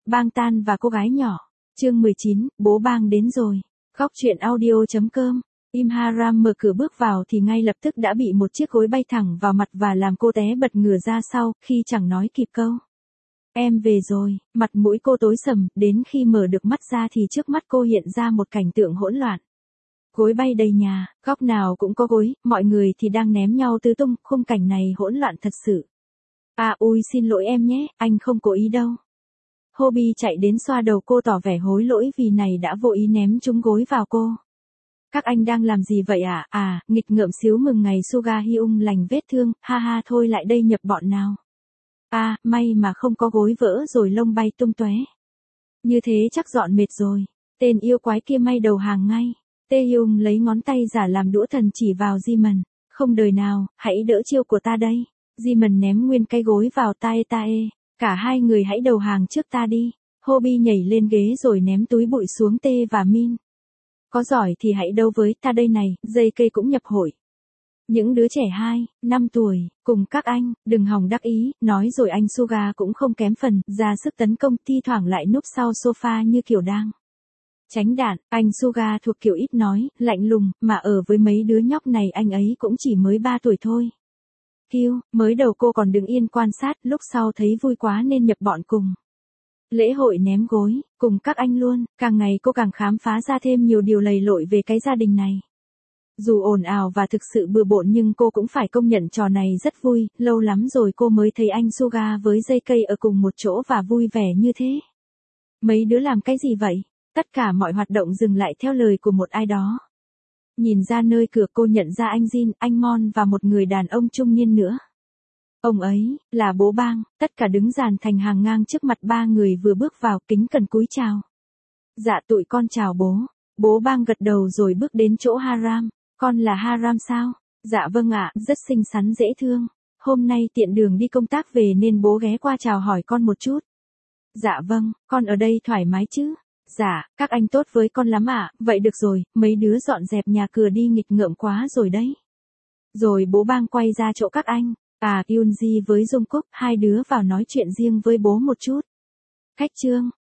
Bang Tan và cô gái nhỏ. Chương 19, bố Bang đến rồi. Góc truyện audio.com. Imharam mở cửa bước vào thì ngay lập tức đã bị một chiếc gối bay thẳng vào mặt và làm cô té bật ngửa ra sau, khi chẳng nói kịp câu. Em về rồi, mặt mũi cô tối sầm, đến khi mở được mắt ra thì trước mắt cô hiện ra một cảnh tượng hỗn loạn. Gối bay đầy nhà, góc nào cũng có gối, mọi người thì đang ném nhau tứ tung, khung cảnh này hỗn loạn thật sự. À ui xin lỗi em nhé, anh không cố ý đâu. Hobie chạy đến xoa đầu cô tỏ vẻ hối lỗi vì này đã vô ý ném trúng gối vào cô. Các anh đang làm gì vậy ạ? À, nghịch ngợm xíu mừng ngày Suga Hyung lành vết thương, ha ha thôi lại đây nhập bọn nào. À, may mà không có gối vỡ rồi lông bay tung tóe. Như thế chắc dọn mệt rồi. Tên yêu quái kia may đầu hàng ngay. Tae Hyung lấy ngón tay giả làm đũa thần chỉ vào Jimin. Không đời nào, hãy đỡ chiêu của ta đây. Jimin ném nguyên cái gối vào tai Tae. Cả hai người hãy đầu hàng trước ta đi. Hobie nhảy lên ghế rồi ném túi bụi xuống Tae và Min. Có giỏi thì hãy đấu với ta đây này, dây cây cũng nhập hội. Những đứa trẻ 2, 5 tuổi, cùng các anh, đừng hòng đắc ý, nói rồi anh Suga cũng không kém phần, ra sức tấn công, thi thoảng lại núp sau sofa như kiểu đang tránh đạn. Anh Suga thuộc kiểu ít nói, lạnh lùng, mà ở với mấy đứa nhóc này anh ấy cũng chỉ mới 3 tuổi thôi. Kiêu, mới đầu cô còn đứng yên quan sát, lúc sau thấy vui quá nên nhập bọn cùng. Lễ hội ném gối, cùng các anh luôn, càng ngày cô càng khám phá ra thêm nhiều điều lầy lội về cái gia đình này. Dù ồn ào và thực sự bừa bộn nhưng cô cũng phải công nhận trò này rất vui, lâu lắm rồi cô mới thấy anh Suga với dây cây ở cùng một chỗ và vui vẻ như thế. Mấy đứa làm cái gì vậy? Tất cả mọi hoạt động dừng lại theo lời của một ai đó. Nhìn ra nơi cửa cô nhận ra anh Jin, anh Mon và một người đàn ông trung niên nữa. Ông ấy, là bố Bang, tất cả đứng dàn thành hàng ngang trước mặt ba người vừa bước vào, kính cẩn cúi chào. Dạ tụi con chào bố. Bố Bang gật đầu rồi bước đến chỗ Haram. Con là Haram sao? Dạ vâng ạ, rất xinh xắn dễ thương. Hôm nay tiện đường đi công tác về nên bố ghé qua chào hỏi con một chút. Dạ vâng, con ở đây thoải mái chứ? Dạ, các anh tốt với con lắm ạ, vậy được rồi, mấy đứa dọn dẹp nhà cửa đi nghịch ngợm quá rồi đấy. Rồi bố Bang quay ra chỗ các anh. À, Yoonji với Jungkook, hai đứa vào nói chuyện riêng với bố một chút. Khách trương,